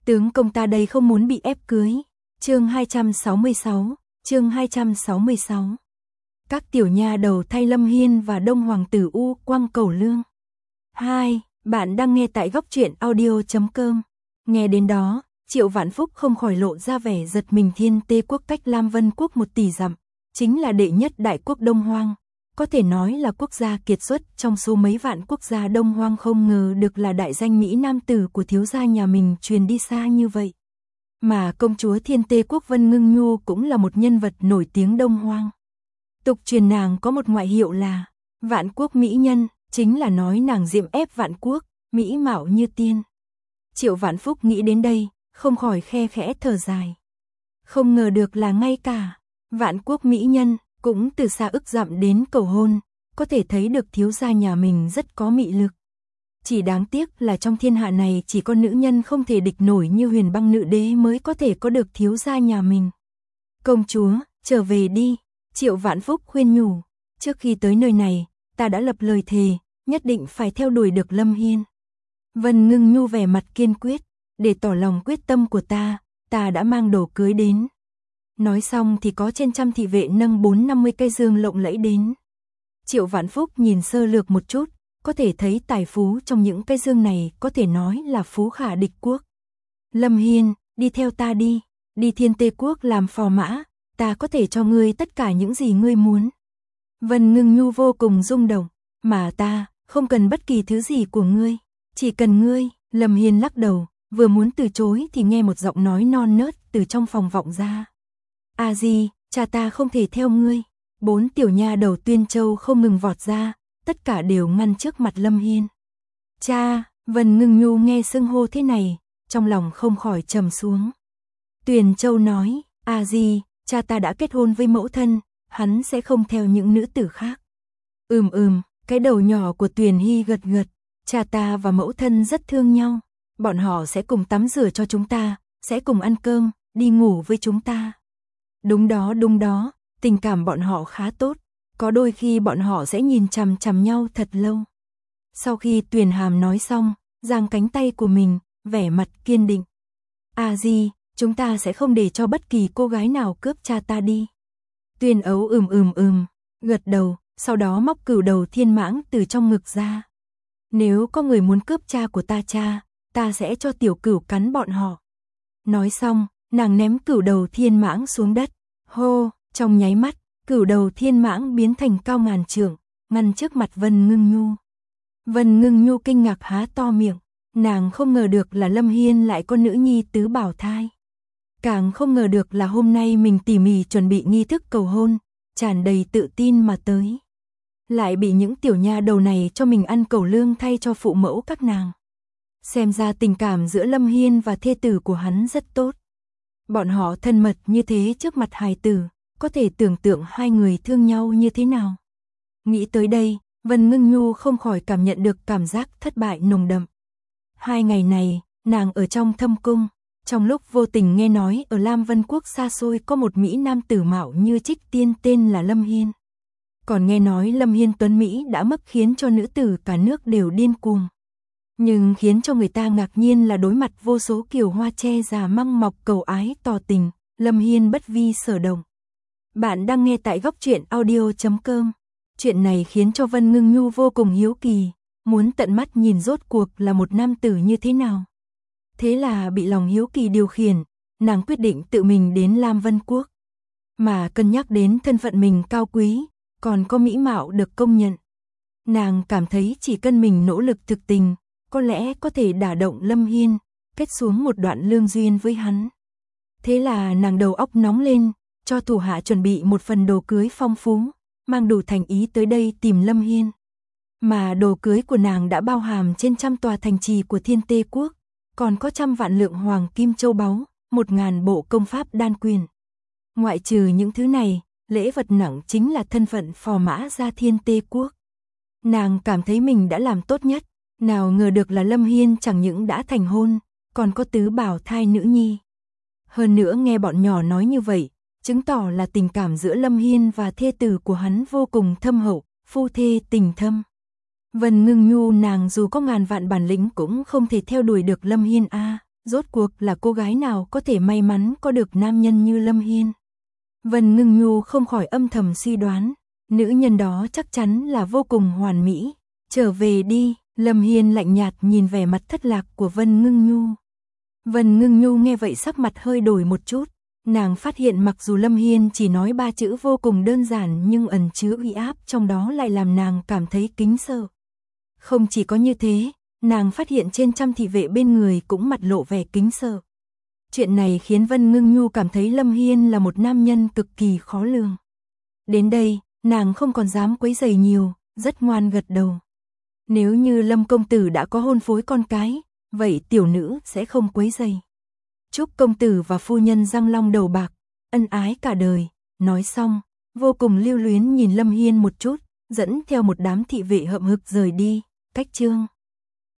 Tướng công ta đây không muốn bị ép cưới. Chương 266, chương 266. Các tiểu nha đầu thay Lâm Hiên và Đông Hoàng tử U Quang cầu lương. 2. Bạn đang nghe tại góc truyện audio.com. Nghe đến đó, Triệu Vạn Phúc không khỏi lộ ra vẻ giật mình. Thiên Tê quốc cách Lam Vân quốc 1 tỷ dặm, chính là đệ nhất đại quốc Đông Hoang. Có thể nói là quốc gia kiệt xuất trong số mấy vạn quốc gia Đông Hoang, không ngờ được là đại danh Mỹ nam tử của thiếu gia nhà mình truyền đi xa như vậy. Mà công chúa Thiên Tê quốc Vân Ngưng Nhu cũng là một nhân vật nổi tiếng Đông Hoang. Tục truyền nàng có một ngoại hiệu là Vạn Quốc Mỹ Nhân, chính là nói nàng diệm ép vạn quốc, mỹ mạo như tiên. Triệu Vạn Phúc nghĩ đến đây, không khỏi khe khẽ thở dài. Không ngờ được là ngay cả Vạn Quốc Mỹ Nhân cũng từ xa ức dặm đến cầu hôn, có thể thấy được thiếu gia nhà mình rất có mị lực. Chỉ đáng tiếc là trong thiên hạ này chỉ có nữ nhân không thể địch nổi như Huyền Băng nữ đế mới có thể có được thiếu gia nhà mình. Công chúa, trở về đi, Triệu Vạn Phúc khuyên nhủ. Trước khi tới nơi này, ta đã lập lời thề, nhất định phải theo đuổi được Lâm Hiên. Vân Ngưng Nhu vẻ mặt kiên quyết, để tỏ lòng quyết tâm của ta đã mang đồ cưới đến. Nói xong thì có trên trăm thị vệ nâng 4-50 cây dương lộng lẫy đến. Triệu Vạn Phúc nhìn sơ lược một chút, có thể thấy tài phú trong những cây dương này có thể nói là phú khả địch quốc. Lâm Hiên, đi theo ta đi, đi Thiên Tê quốc làm phò mã, ta có thể cho ngươi tất cả những gì ngươi muốn. Vân Ngưng Nhu vô cùng rung động, mà ta không cần bất kỳ thứ gì của ngươi, chỉ cần ngươi. Lâm Hiên lắc đầu, vừa muốn từ chối thì nghe một giọng nói non nớt từ trong phòng vọng ra. A Di, cha ta không thể theo ngươi. 4 tiểu nha đầu Tuyên Châu không ngừng vọt ra, tất cả đều ngăn trước mặt Lâm Hiên. Cha, Vân Ngưng Nhu nghe xưng hô thế này, trong lòng không khỏi trầm xuống. Tuyền Châu nói, A Di, cha ta đã kết hôn với mẫu thân, hắn sẽ không theo những nữ tử khác. Cái đầu nhỏ của Tuyền Hy gật gật, cha ta và mẫu thân rất thương nhau, bọn họ sẽ cùng tắm rửa cho chúng ta, sẽ cùng ăn cơm, đi ngủ với chúng ta. Đúng đó, tình cảm bọn họ khá tốt, có đôi khi bọn họ sẽ nhìn chằm chằm nhau thật lâu. Sau khi Tuyền Hàm nói xong, giang cánh tay của mình, vẻ mặt kiên định. A Di, chúng ta sẽ không để cho bất kỳ cô gái nào cướp cha ta đi. Tuyền Ấu gật đầu, sau đó móc cửu đầu thiên mãng từ trong ngực ra. Nếu có người muốn cướp cha của ta ta sẽ cho tiểu cửu cắn bọn họ. Nói xong, nàng ném cửu đầu thiên mãng xuống đất. Hô, trong nháy mắt, cửu đầu thiên mãng biến thành cao ngàn trượng, ngăn trước mặt Vân Ngưng Nhu. Vân Ngưng Nhu kinh ngạc há to miệng, nàng không ngờ được là Lâm Hiên lại có nữ nhi tứ bảo thai. Càng không ngờ được là hôm nay mình tỉ mỉ chuẩn bị nghi thức cầu hôn, tràn đầy tự tin mà tới. Lại bị những tiểu nha đầu này cho mình ăn cẩu lương thay cho phụ mẫu các nàng. Xem ra tình cảm giữa Lâm Hiên và thê tử của hắn rất tốt. Bọn họ thân mật như thế trước mặt hài tử, có thể tưởng tượng hai người thương nhau như thế nào. Nghĩ tới đây, Vân Ngưng Nhu không khỏi cảm nhận được cảm giác thất bại nồng đậm. 2 ngày này, nàng ở trong thâm cung, trong lúc vô tình nghe nói ở Lam Vân quốc xa xôi có một Mỹ nam tử mạo như trích tiên tên là Lâm Hiên. Còn nghe nói Lâm Hiên tuấn Mỹ đã mất khiến cho nữ tử cả nước đều điên cuồng. Nhưng khiến cho người ta ngạc nhiên là đối mặt vô số kiều hoa che già măng mọc cầu ái tỏ tình, Lâm Hiên bất vi sở động. Bạn đang nghe tại góc truyện audio.com. Chuyện này khiến cho Vân Ngưng Nhu vô cùng hiếu kỳ, muốn tận mắt nhìn rốt cuộc là một nam tử như thế nào. Thế là bị lòng hiếu kỳ điều khiển, nàng quyết định tự mình đến Lam Vân quốc. Mà cân nhắc đến thân phận mình cao quý, còn có mỹ mạo được công nhận. Nàng cảm thấy chỉ cần mình nỗ lực thực tình, có lẽ có thể đả động Lâm Hiên, kết xuống một đoạn lương duyên với hắn. Thế là nàng đầu óc nóng lên, cho thủ hạ chuẩn bị một phần đồ cưới phong phú, mang đủ thành ý tới đây tìm Lâm Hiên. Mà đồ cưới của nàng đã bao hàm trên trăm tòa thành trì của Thiên Tê quốc, còn có 100 vạn lượng hoàng kim châu báu, 1000 bộ công pháp đan quyền. Ngoại trừ những thứ này, lễ vật nặng chính là thân phận phò mã ra Thiên Tê quốc. Nàng cảm thấy mình đã làm tốt nhất, nào ngờ được là Lâm Hiên chẳng những đã thành hôn, còn có tứ bảo thai nữ nhi. Hơn nữa nghe bọn nhỏ nói như vậy, chứng tỏ là tình cảm giữa Lâm Hiên và thê tử của hắn vô cùng thâm hậu, phu thê tình thâm. Vân Ngưng Nhu nàng dù có ngàn vạn bản lĩnh cũng không thể theo đuổi được Lâm Hiên a. Rốt cuộc là cô gái nào có thể may mắn có được nam nhân như Lâm Hiên. Vân Ngưng Nhu không khỏi âm thầm suy đoán, nữ nhân đó chắc chắn là vô cùng hoàn mỹ. Trở về đi, Lâm Hiên lạnh nhạt nhìn vẻ mặt thất lạc của Vân Ngưng Nhu. Vân Ngưng Nhu nghe vậy sắc mặt hơi đổi một chút, nàng phát hiện mặc dù Lâm Hiên chỉ nói 3 chữ vô cùng đơn giản nhưng ẩn chứa uy áp trong đó lại làm nàng cảm thấy kính sợ. Không chỉ có như thế, nàng phát hiện trên trăm thị vệ bên người cũng mặt lộ vẻ kính sợ. Chuyện này khiến Vân Ngưng Nhu cảm thấy Lâm Hiên là một nam nhân cực kỳ khó lường. Đến đây, nàng không còn dám quấy rầy nhiều, rất ngoan gật đầu. Nếu như Lâm công tử đã có hôn phối con cái, vậy tiểu nữ sẽ không quấy rầy. Chúc công tử và phu nhân răng long đầu bạc, ân ái cả đời. Nói xong, vô cùng lưu luyến nhìn Lâm Hiên một chút, dẫn theo một đám thị vệ hậm hực rời đi. Cách chương